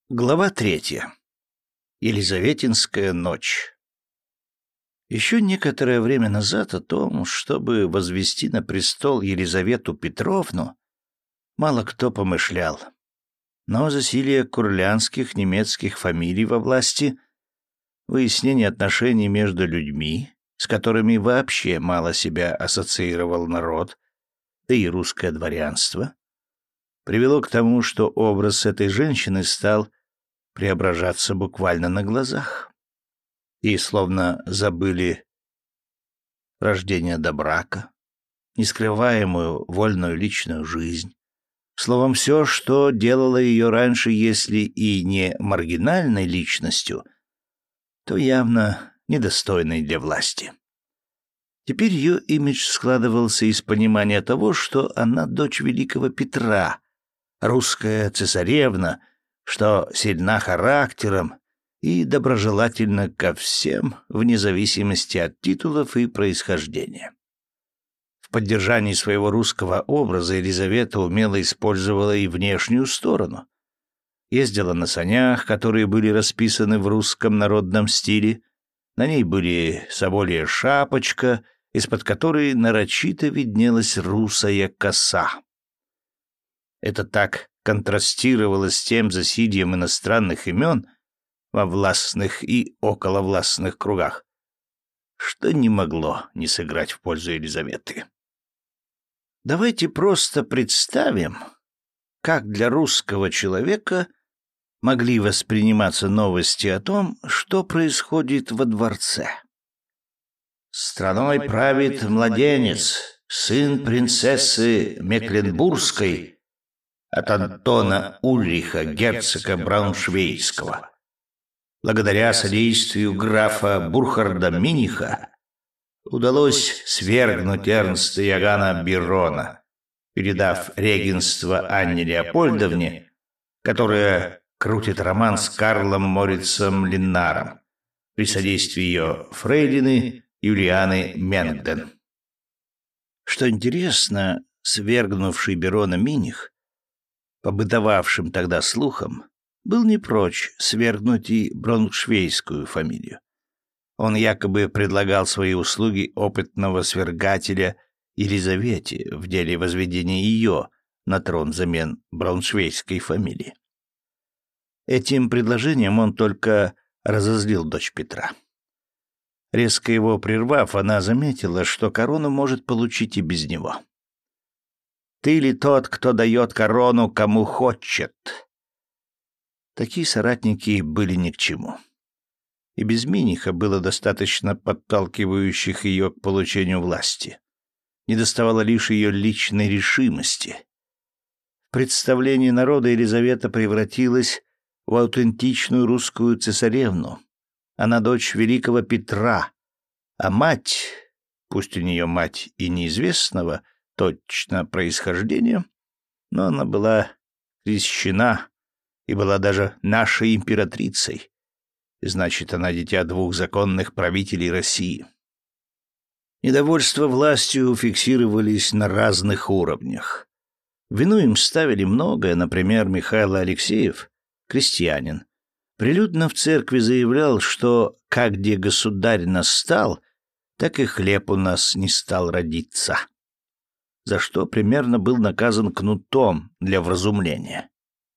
Глава 3. Елизаветинская ночь. Еще некоторое время назад о том, чтобы возвести на престол Елизавету Петровну, мало кто помышлял. Но засилие курлянских немецких фамилий во власти, выяснение отношений между людьми, с которыми вообще мало себя ассоциировал народ, да и русское дворянство, привело к тому, что образ этой женщины стал преображаться буквально на глазах. И словно забыли рождение до брака, нескрываемую вольную личную жизнь. Словом, все, что делало ее раньше, если и не маргинальной личностью, то явно недостойной для власти. Теперь ее имидж складывался из понимания того, что она дочь великого Петра, русская цесаревна, что сильна характером и доброжелательна ко всем, вне зависимости от титулов и происхождения. В поддержании своего русского образа Елизавета умело использовала и внешнюю сторону. Ездила на санях, которые были расписаны в русском народном стиле. На ней были соболья шапочка, из-под которой нарочито виднелась русая коса. Это так контрастировало с тем засильем иностранных имен во властных и околовластных кругах, что не могло не сыграть в пользу Елизаветы. Давайте просто представим, как для русского человека могли восприниматься новости о том, что происходит во дворце. Страной правит младенец, сын принцессы Мекленбургской, от Антона Ульриха, герцога Брауншвейгского. Благодаря содействию графа Бурхарда Миниха удалось свергнуть Эрнста Иоганна Бирона, передав регенство Анне Леопольдовне, которая крутит роман с Карлом Морицем Линнаром при содействии ее фрейлины Юлианы Менгден. Что интересно, свергнувший Бирона Миних, по бытовавшим тогда слухам, был не прочь свергнуть и брауншвейгскую фамилию. Он якобы предлагал свои услуги опытного свергателя Елизавете в деле возведения ее на трон взамен брауншвейгской фамилии. Этим предложением он только разозлил дочь Петра. Резко его прервав, она заметила, что корону может получить и без него. «Ты ли тот, кто дает корону, кому хочет?» Такие соратники были ни к чему. И без Миниха было достаточно подталкивающих ее к получению власти. Недоставало лишь ее личной решимости. В представлении народа Елизавета превратилась в аутентичную русскую цесаревну. Она дочь великого Петра, а мать, пусть у нее мать и неизвестного точно происхождения, но она была крещена и была даже нашей императрицей. Значит, она дитя двух законных правителей России. Недовольство властью фиксировались на разных уровнях. В вину им ставили многое, например, Михаил Алексеев, крестьянин, прилюдно в церкви заявлял, что как где государь настал, так и хлеб у нас не стал родиться, за что примерно был наказан кнутом для вразумления.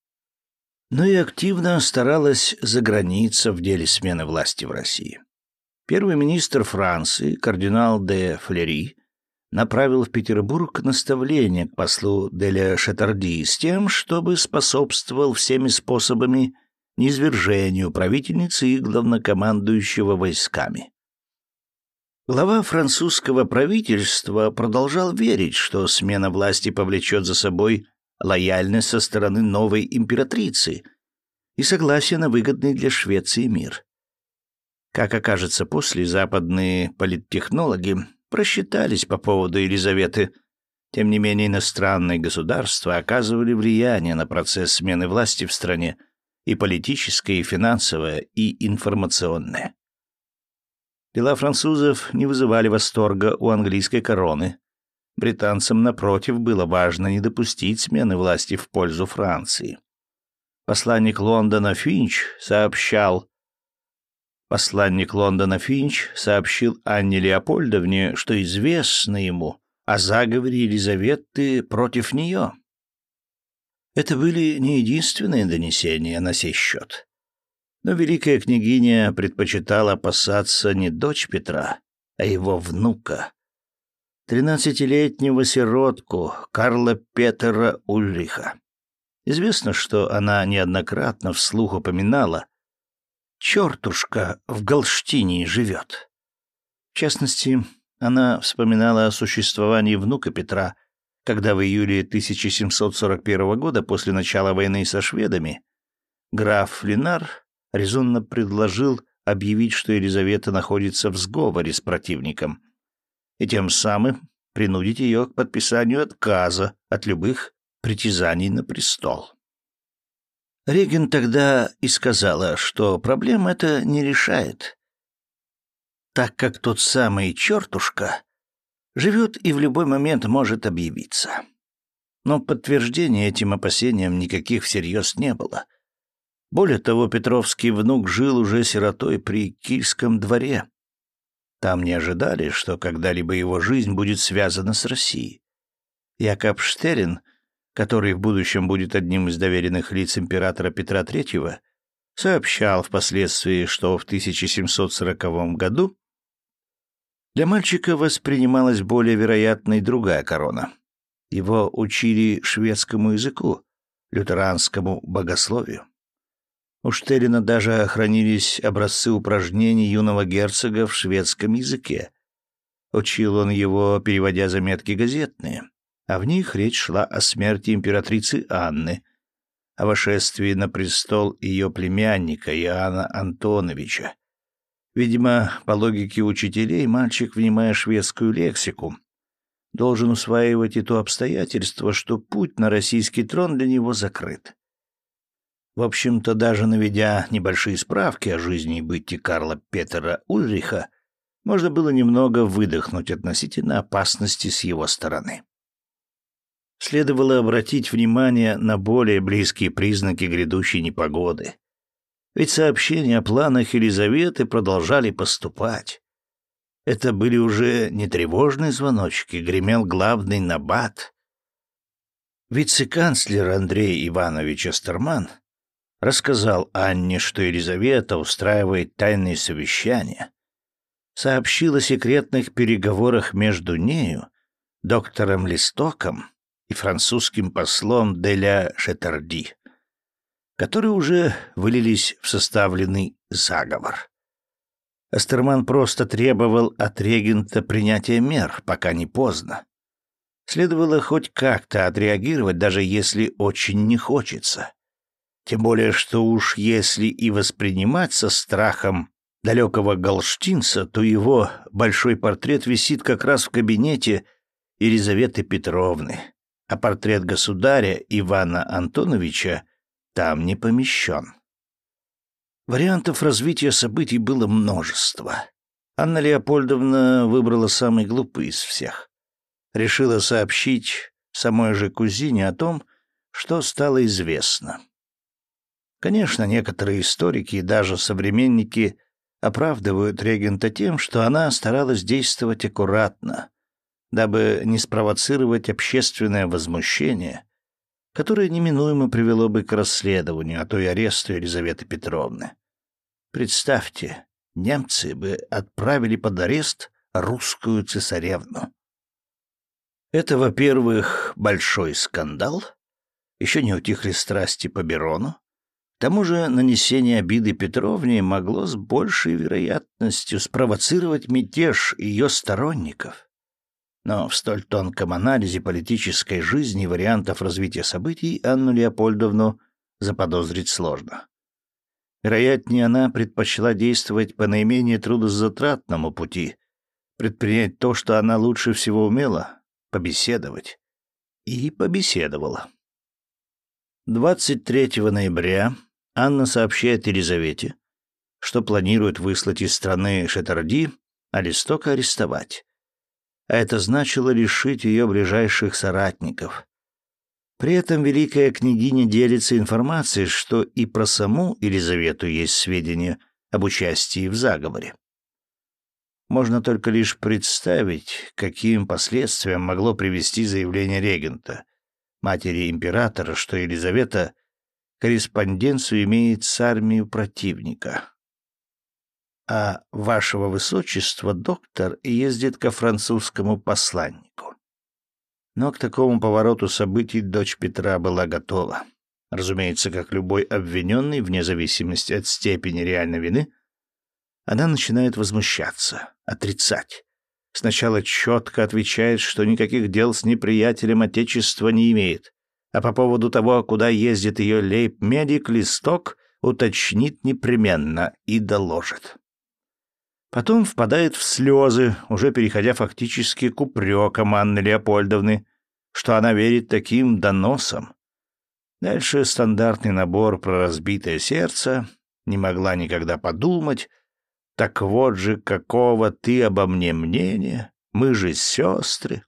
Но и активно старалась заграница в деле смены власти в России. Первый министр Франции, кардинал де Флери, направил в Петербург наставление к послу де ля Шатарди с тем, чтобы способствовал всеми способами низвержению правительницы и главнокомандующего войсками. Глава французского правительства продолжал верить, что смена власти повлечет за собой лояльность со стороны новой императрицы и согласие на выгодный для Швеции мир. Как окажется после, западные политтехнологи просчитались по поводу Елизаветы. Тем не менее, иностранные государства оказывали влияние на процесс смены власти в стране, и политическое, и финансовое, и информационное. Дела французов не вызывали восторга у английской короны. Британцам, напротив, было важно не допустить смены власти в пользу Франции. Посланник Лондона Финч сообщил Анне Леопольдовне, что известно ему о заговоре Елизаветы против нее. Это были не единственные донесения на сей счет. Но великая княгиня предпочитала опасаться не дочь Петра, а его внука, 13-летнего сиротку Карла Петера Ульриха. Известно, что она неоднократно вслух упоминала: «Чертушка в Галштине живет». В частности, она вспоминала о существовании внука Петра, когда в июле 1741 года, после начала войны со шведами, граф Линар резонно предложил объявить, что Елизавета находится в сговоре с противником, и тем самым принудить ее к подписанию отказа от любых притязаний на престол. Регент тогда и сказала, что проблема эта не решает, так как тот самый чертушка живет и в любой момент может объявиться. Но подтверждения этим опасениям никаких всерьез не было. Более того, петровский внук жил уже сиротой при Кильском дворе. Там не ожидали, что когда-либо его жизнь будет связана с Россией. Якоб Штерин, который в будущем будет одним из доверенных лиц императора Петра III, сообщал впоследствии, что в 1740 году для мальчика воспринималась более вероятной другая корона. Его учили шведскому языку, лютеранскому богословию. У Штерина даже хранились образцы упражнений юного герцога в шведском языке. Учил он его, переводя заметки газетные, а в них речь шла о смерти императрицы Анны, о восшествии на престол ее племянника Иоанна Антоновича. Видимо, по логике учителей, мальчик, внимая шведскую лексику, должен усваивать и то обстоятельство, что путь на российский трон для него закрыт. В общем-то, даже наведя небольшие справки о жизни и бытии Карла Петера Ульриха, можно было немного выдохнуть относительно опасности с его стороны. Следовало обратить внимание на более близкие признаки грядущей непогоды. Ведь сообщения о планах Елизаветы продолжали поступать. Это были уже не тревожные звоночки, гремел главный набат. Вице-канцлер Андрей Иванович Астерман рассказал Анне, что Елизавета устраивает тайные совещания, сообщил о секретных переговорах между нею, доктором Листоком и французским послом де ля Шетарди, которые уже вылились в составленный заговор. Астерман просто требовал от регента принятия мер, пока не поздно. Следовало хоть как-то отреагировать, даже если очень не хочется. Тем более, что уж если и воспринимать со страхом далекого галштинца, то его большой портрет висит как раз в кабинете Елизаветы Петровны, а портрет государя Ивана Антоновича там не помещен. Вариантов развития событий было множество. Анна Леопольдовна выбрала самый глупый из всех. Решила сообщить самой же кузине о том, что стало известно. Конечно, некоторые историки и даже современники оправдывают регента тем, что она старалась действовать аккуратно, дабы не спровоцировать общественное возмущение, которое неминуемо привело бы к расследованию, а то и аресту Елизаветы Петровны. Представьте, немцы бы отправили под арест русскую цесаревну. Это, во-первых, большой скандал, еще не утихли страсти по Берону. К тому же нанесение обиды Петровне могло с большей вероятностью спровоцировать мятеж ее сторонников. Но в столь тонком анализе политической жизни и вариантов развития событий Анну Леопольдовну заподозрить сложно. Вероятнее, она предпочла действовать по наименее трудозатратному пути, предпринять то, что она лучше всего умела — побеседовать. И побеседовала. 23 ноября Анна сообщает Елизавете, что планирует выслать из страны Шетарди, а Листока арестовать. А это значило лишить ее ближайших соратников. При этом великая княгиня делится информацией, что и про саму Елизавету есть сведения об участии в заговоре. Можно только лишь представить, каким последствиям могло привести заявление регента, матери императора, что Елизавета корреспонденцию имеет с армией противника. А вашего высочества доктор ездит ко французскому посланнику. Но к такому повороту событий дочь Петра была готова. Разумеется, как любой обвиненный, вне зависимости от степени реальной вины, она начинает возмущаться, отрицать. Сначала четко отвечает, что никаких дел с неприятелем Отечества не имеет, а по поводу того, куда ездит ее лейб-медик, Листок уточнит непременно и доложит. Потом впадает в слезы, уже переходя фактически к упрекам Анны Леопольдовны, что она верит таким доносам. Дальше стандартный набор про разбитое сердце, не могла никогда подумать, так вот же какого ты обо мне мнения, мы же сестры.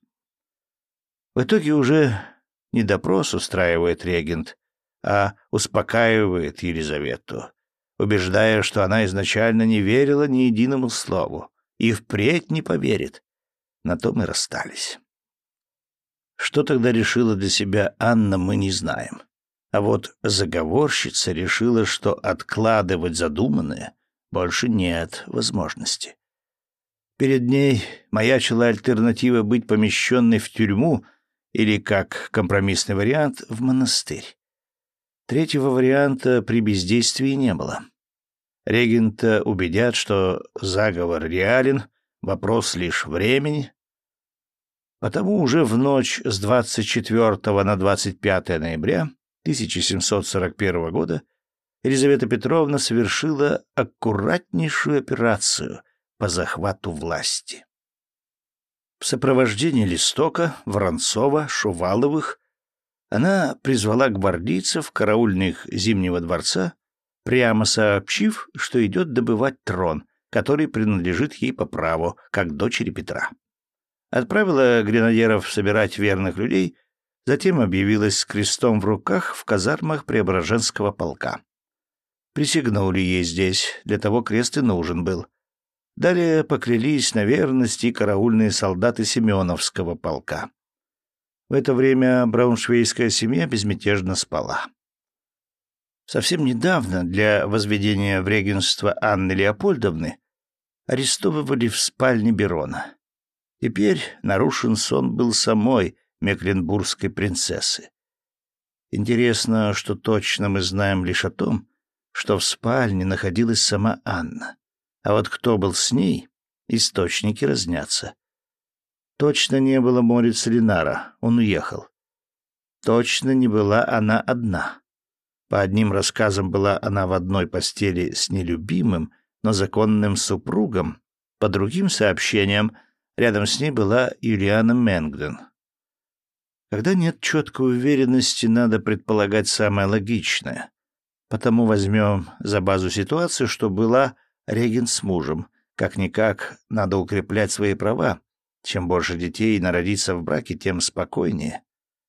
В итоге уже не допрос устраивает регент, а успокаивает Елизавету, убеждая, что она изначально не верила ни единому слову и впредь не поверит. На том и расстались. Что тогда решила для себя Анна, мы не знаем. А вот заговорщица решила, что откладывать задуманное больше нет возможности. Перед ней маячила альтернатива быть помещенной в тюрьму или, как компромиссный вариант, в монастырь. Третьего варианта при бездействии не было. Регента убедят, что заговор реален, вопрос лишь времени. Потому уже в ночь с 24 на 25 ноября 1741 года Елизавета Петровна совершила аккуратнейшую операцию по захвату власти. В сопровождении Листока, Воронцова, Шуваловых она призвала гвардейцев караульных Зимнего дворца, прямо сообщив, что идет добывать трон, который принадлежит ей по праву, как дочери Петра. Отправила гренадеров собирать верных людей, затем объявилась с крестом в руках в казармах Преображенского полка. Присягнули ей здесь, для того крест и нужен был. Далее поклялись на верность и караульные солдаты Семеновского полка. В это время брауншвейгская семья безмятежно спала. Совсем недавно для возведения в регенство Анны Леопольдовны арестовывали в спальне Берона. Теперь нарушен сон был самой мекленбургской принцессы. Интересно, что точно мы знаем лишь о том, что в спальне находилась сама Анна. А вот кто был с ней, источники разнятся. Точно не было Морица Ленара, он уехал. Точно не была она одна. По одним рассказам была она в одной постели с нелюбимым, но законным супругом, по другим сообщениям рядом с ней была Юлиана Мэнгден. Когда нет четкой уверенности, надо предполагать самое логичное. Потому возьмем за базу ситуацию, что была регент с мужем. Как-никак надо укреплять свои права. Чем больше детей народится в браке, тем спокойнее.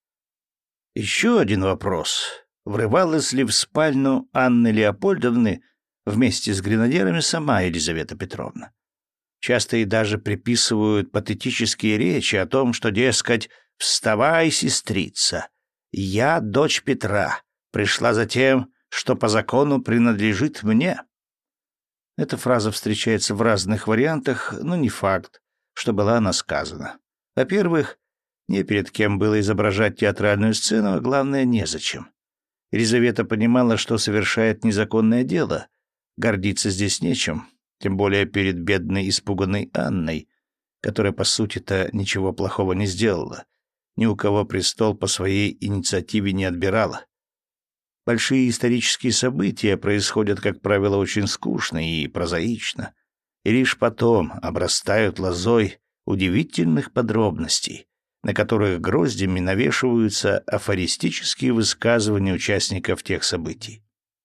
Еще один вопрос. Врывалась ли в спальню Анны Леопольдовны вместе с гренадерами сама Елизавета Петровна? Часто и даже приписывают патетические речи о том, что, дескать, «Вставай, сестрица! Я дочь Петра, пришла за тем, что по закону принадлежит мне». Эта фраза встречается в разных вариантах, но не факт, что была она сказана. Во-первых, не перед кем было изображать театральную сцену, а главное, незачем. Елизавета понимала, что совершает незаконное дело. Гордиться здесь нечем, тем более перед бедной испуганной Анной, которая, по сути-то, ничего плохого не сделала. Ни у кого престол по своей инициативе не отбирала. Большие исторические события происходят, как правило, очень скучно и прозаично, и лишь потом обрастают лозой удивительных подробностей, на которых гроздями навешиваются афористические высказывания участников тех событий.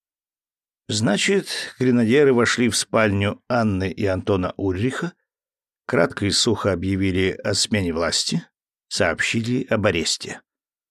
Значит, гренадеры вошли в спальню Анны и Антона Ульриха, кратко и сухо объявили о смене власти, сообщили об аресте.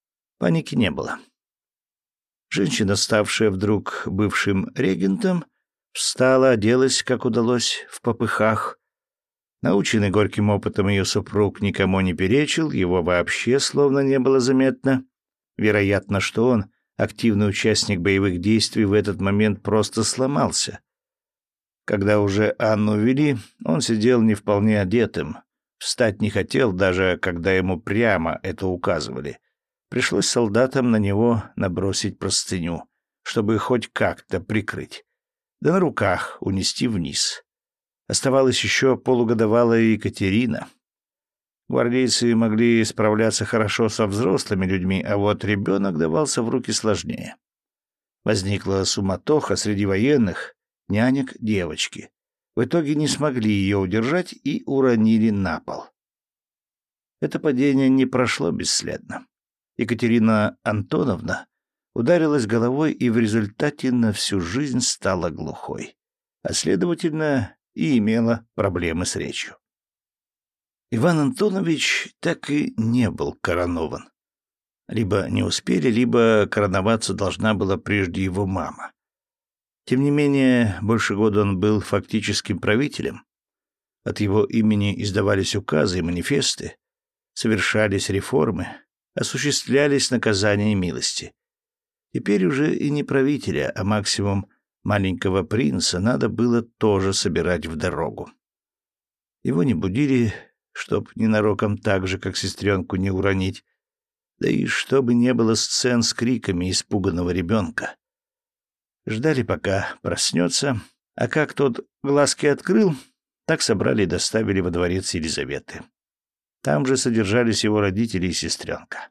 Паники не было. Женщина, ставшая вдруг бывшим регентом, встала, оделась, как удалось, в попыхах. Наученный горьким опытом ее супруг никому не перечил, его вообще словно не было заметно. Вероятно, что он, активный участник боевых действий, в этот момент просто сломался. Когда уже Анну вели, он сидел не вполне одетым. Встать не хотел, даже когда ему прямо это указывали. Пришлось солдатам на него набросить простыню, чтобы хоть как-то прикрыть. Да на руках унести вниз. Оставалась еще полугодовалая Екатерина. Гвардейцы могли справляться хорошо со взрослыми людьми, а вот ребенок давался в руки сложнее. Возникла суматоха среди военных, нянек девочки. В итоге не смогли ее удержать и уронили на пол. Это падение не прошло бесследно. Екатерина Антоновна ударилась головой и в результате на всю жизнь стала глухой, а следовательно и имела проблемы с речью. Иван Антонович так и не был коронован. Либо не успели, либо короноваться должна была прежде его мама. Тем не менее, больше года он был фактическим правителем. От его имени издавались указы и манифесты, совершались реформы, осуществлялись наказания и милости. Теперь уже и не правителя, а максимум маленького принца надо было тоже собирать в дорогу. Его не будили, чтоб ненароком так же, как сестренку, не уронить, да и чтобы не было сцен с криками испуганного ребенка. Ждали, пока проснется, а как тот глазки открыл, так собрали и доставили во дворец Елизаветы. Там же содержались его родители и сестренка.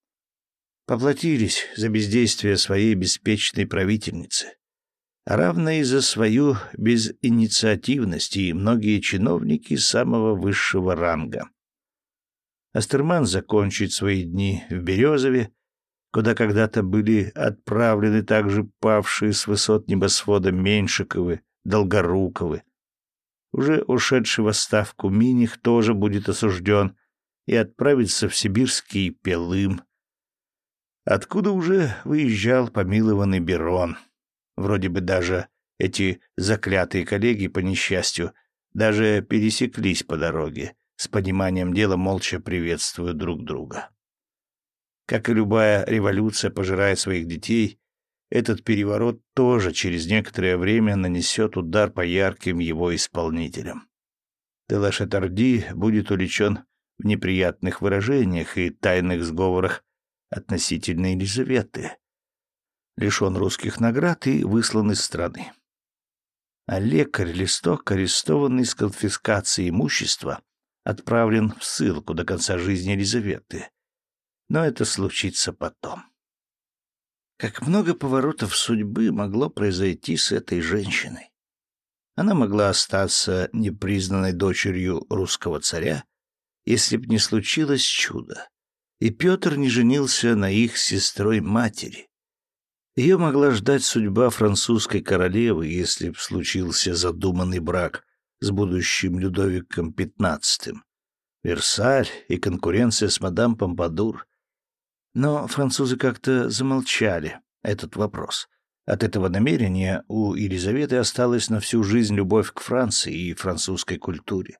Поплатились за бездействие своей беспечной правительницы, а равно и за свою безинициативность и многие чиновники самого высшего ранга. Астерман закончит свои дни в Березове, куда когда-то были отправлены также павшие с высот небосвода Меньшиковы, Долгоруковы. Уже ушедший в отставку Миних тоже будет осужден и отправится в сибирский Пелым, откуда уже выезжал помилованный Берон. Вроде бы даже эти заклятые коллеги, по несчастью, даже пересеклись по дороге, с пониманием дела молча приветствуя друг друга. Как и любая революция пожирает своих детей, этот переворот тоже через некоторое время нанесет удар по ярким его исполнителям. Де-Ла-Шатарди будет уличен в неприятных выражениях и тайных сговорах относительно Елизаветы, лишен русских наград и выслан из страны. А лекарь Листок, арестованный с конфискацией имущества, отправлен в ссылку до конца жизни Елизаветы. Но это случится потом. Как много поворотов судьбы могло произойти с этой женщиной. Она могла остаться непризнанной дочерью русского царя, если б не случилось чудо, и Петр не женился на их сестрой-матери. Ее могла ждать судьба французской королевы, если б случился задуманный брак с будущим Людовиком XV, Версаль и конкуренция с мадам Помпадур. Но французы как-то замолчали этот вопрос. От этого намерения у Елизаветы осталась на всю жизнь любовь к Франции и французской культуре.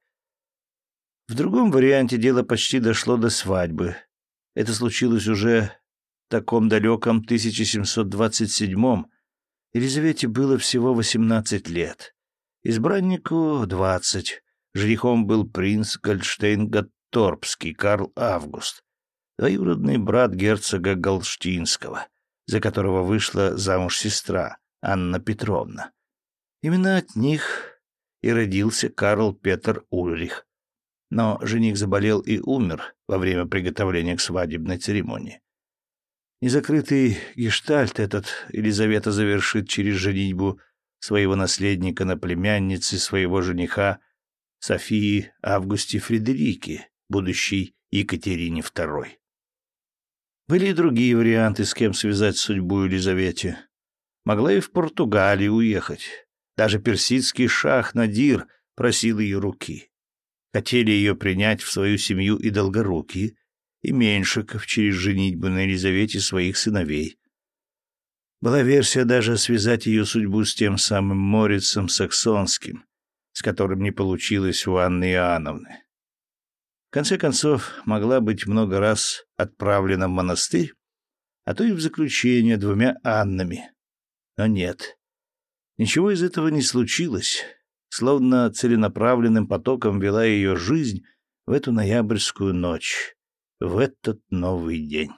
В другом варианте дело почти дошло до свадьбы. Это случилось уже в таком далеком 1727-м. Елизавете было всего 18 лет. Избраннику — 20. Женихом был принц Гольштейн-Готторпский Карл Август, двоюродный брат герцога Галштинского, за которого вышла замуж сестра Анна Петровна. Именно от них и родился Карл Петр Ульрих. Но жених заболел и умер во время приготовления к свадебной церемонии. Незакрытый гештальт этот Елизавета завершит через женитьбу своего наследника на племяннице своего жениха Софии Августе Фредерике, будущей Екатерине II. Были и другие варианты, с кем связать судьбу Елизавете. Могла и в Португалию уехать. Даже персидский шах Надир просил ее руки. Хотели ее принять в свою семью и Долгорукие, и Меньшиков через женитьбу на Елизавете своих сыновей. Была версия даже связать ее судьбу с тем самым Морицем Саксонским, с которым не получилось у Анны Иоанновны. В конце концов, могла быть много раз отправлена в монастырь, а то и в заключение 2 Аннами. Но нет, ничего из этого не случилось, словно целенаправленным потоком вела ее жизнь в эту ноябрьскую ночь, в этот новый день.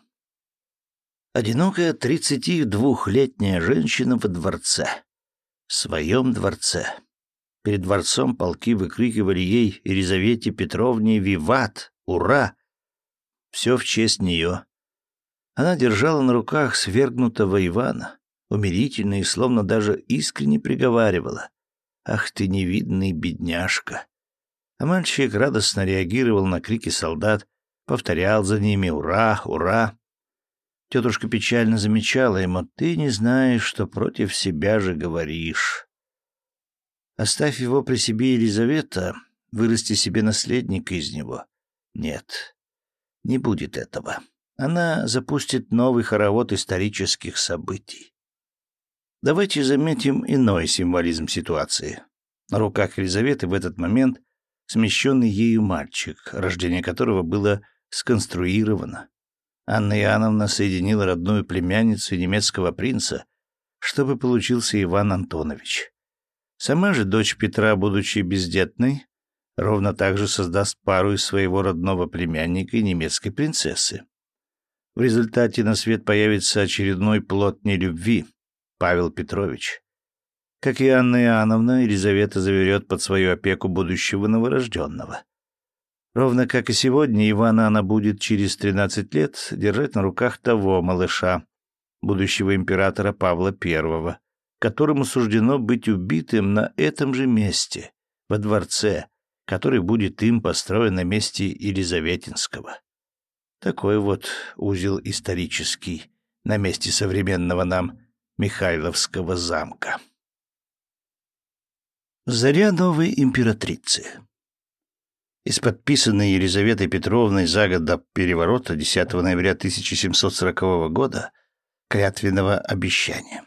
Одинокая 32-летняя женщина во дворце, в своем дворце. Перед дворцом полки выкрикивали ей, Елизавете Петровне, «Виват! Ура!» Все в честь нее. Она держала на руках свергнутого Ивана, умилительно и словно даже искренне приговаривала: «Ах ты, невидный бедняжка!» А мальчик радостно реагировал на крики солдат, повторял за ними «Ура! Ура!». Тетушка печально замечала ему: «Ты не знаешь, что против себя же говоришь». Оставь его при себе, Елизавета, вырасти себе наследника из него. Нет, не будет этого. Она запустит новый хоровод исторических событий. Давайте заметим иной символизм ситуации. На руках Елизаветы в этот момент смещенный ею мальчик, рождение которого было сконструировано. Анна Иоанновна соединила родную племянницу немецкого принца, чтобы получился Иван Антонович. Сама же дочь Петра, будучи бездетной, ровно так же создаст пару из своего родного племянника и немецкой принцессы. В результате на свет появится очередной плод нелюбви — Павел Петрович. Как и Анна Иоанновна, Елизавета заберет под свою опеку будущего новорожденного. Ровно как и сегодня, Ивана она будет через 13 лет держать на руках того малыша, будущего императора Павла I, которому суждено быть убитым на этом же месте, во дворце, который будет им построен на месте Елизаветинского. Такой вот узел исторический на месте современного нам Михайловского замка. Заря новой императрицы. Из подписанной Елизаветой Петровной за год до переворота 10 ноября 1740 года клятвенного обещания.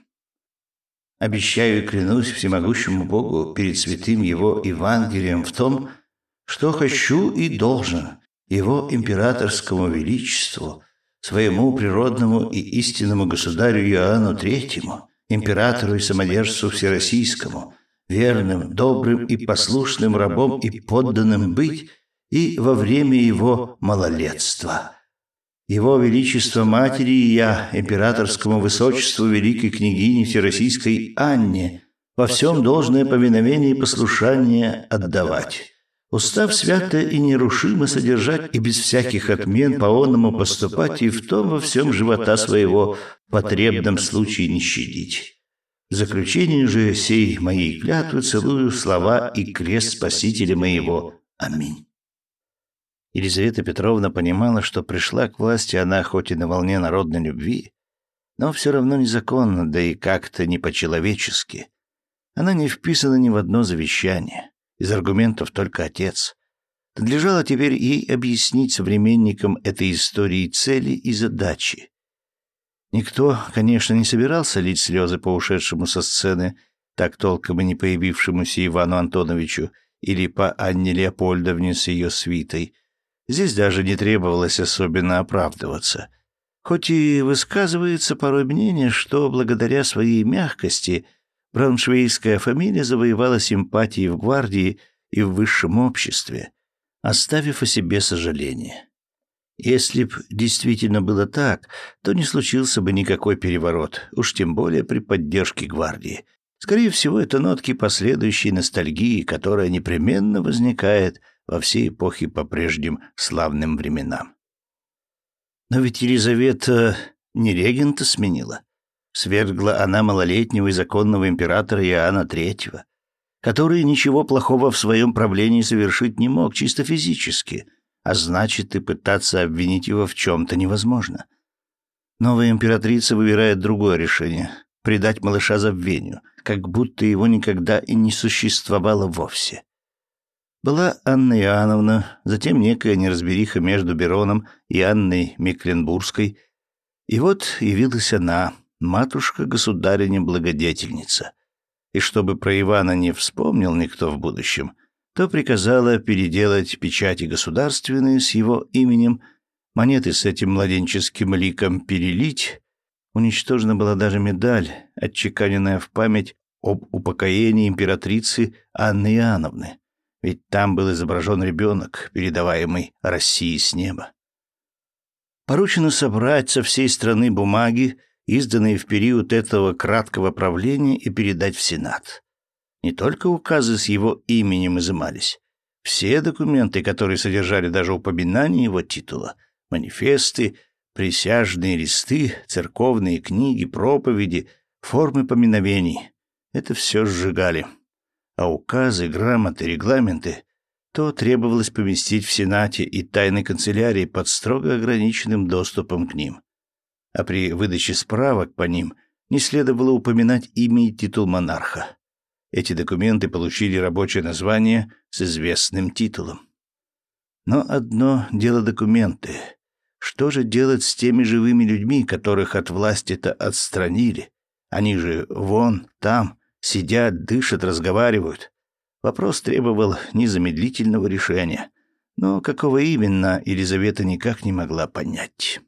Обещаю и клянусь всемогущему Богу перед святым Его Евангелием в том, что хочу и должен Его императорскому величеству, своему природному и истинному государю Иоанну Третьему, императору и самодержцу всероссийскому, верным, добрым и послушным рабом и подданным быть и во время его малолетства. Его Величество Матери и я, императорскому высочеству великой княгини Всероссийской Анне, во всем должное повиновение и послушание отдавать. Устав свято и нерушимо содержать и без всяких отмен по-онному поступать и в том во всем живота своего в потребном случае не щадить. В заключение же сей моей клятвы целую слова и крест Спасителя моего. Аминь. Елизавета Петровна понимала, что пришла к власти она хоть и на волне народной любви, но все равно незаконно, да и как-то не по-человечески. Она не вписана ни в одно завещание. Из аргументов только отец. Надлежало теперь ей объяснить современникам этой истории цели и задачи. Никто, конечно, не собирался лить слезы по ушедшему со сцены, так толком и не появившемуся Ивану Антоновичу, или по Анне Леопольдовне с ее свитой. Здесь даже не требовалось особенно оправдываться. Хоть и высказывается порой мнение, что благодаря своей мягкости брауншвейгская фамилия завоевала симпатии в гвардии и в высшем обществе, оставив о себе сожаление. Если б действительно было так, то не случился бы никакой переворот, уж тем более при поддержке гвардии. Скорее всего, это нотки последующей ностальгии, которая непременно возникает во все эпохи по прежним славным временам. Но ведь Елизавета не регента сменила. Свергла она малолетнего и законного императора Иоанна III, который ничего плохого в своем правлении совершить не мог чисто физически, а значит и пытаться обвинить его в чем-то невозможно. Новая императрица выбирает другое решение — предать малыша забвению, как будто его никогда и не существовало вовсе. Была Анна Иоанновна, затем некая неразбериха между Бероном и Анной Мекленбургской. И вот явилась она, матушка-государиня-благодетельница. И чтобы про Ивана не вспомнил никто в будущем, то приказала переделать печати государственные с его именем, монеты с этим младенческим ликом перелить. Уничтожена была даже медаль, отчеканенная в память об упокоении императрицы Анны Иоанновны. Ведь там был изображен ребенок, передаваемый России с неба. Поручено собрать со всей страны бумаги, изданные в период этого краткого правления, и передать в Сенат. Не только указы с его именем изымались. Все документы, которые содержали даже упоминание его титула, манифесты, присяжные листы, церковные книги, проповеди, формы поминовений — это все сжигали. А указы, грамоты, регламенты то требовалось поместить в Сенате и тайной канцелярии под строго ограниченным доступом к ним. А при выдаче справок по ним не следовало упоминать имя и титул монарха. Эти документы получили рабочее название с известным титулом. Но одно дело документы. Что же делать с теми живыми людьми, которых от власти-то отстранили? Они же вон там сидят, дышат, разговаривают. Вопрос требовал незамедлительного решения. Но какого именно, Елизавета никак не могла понять.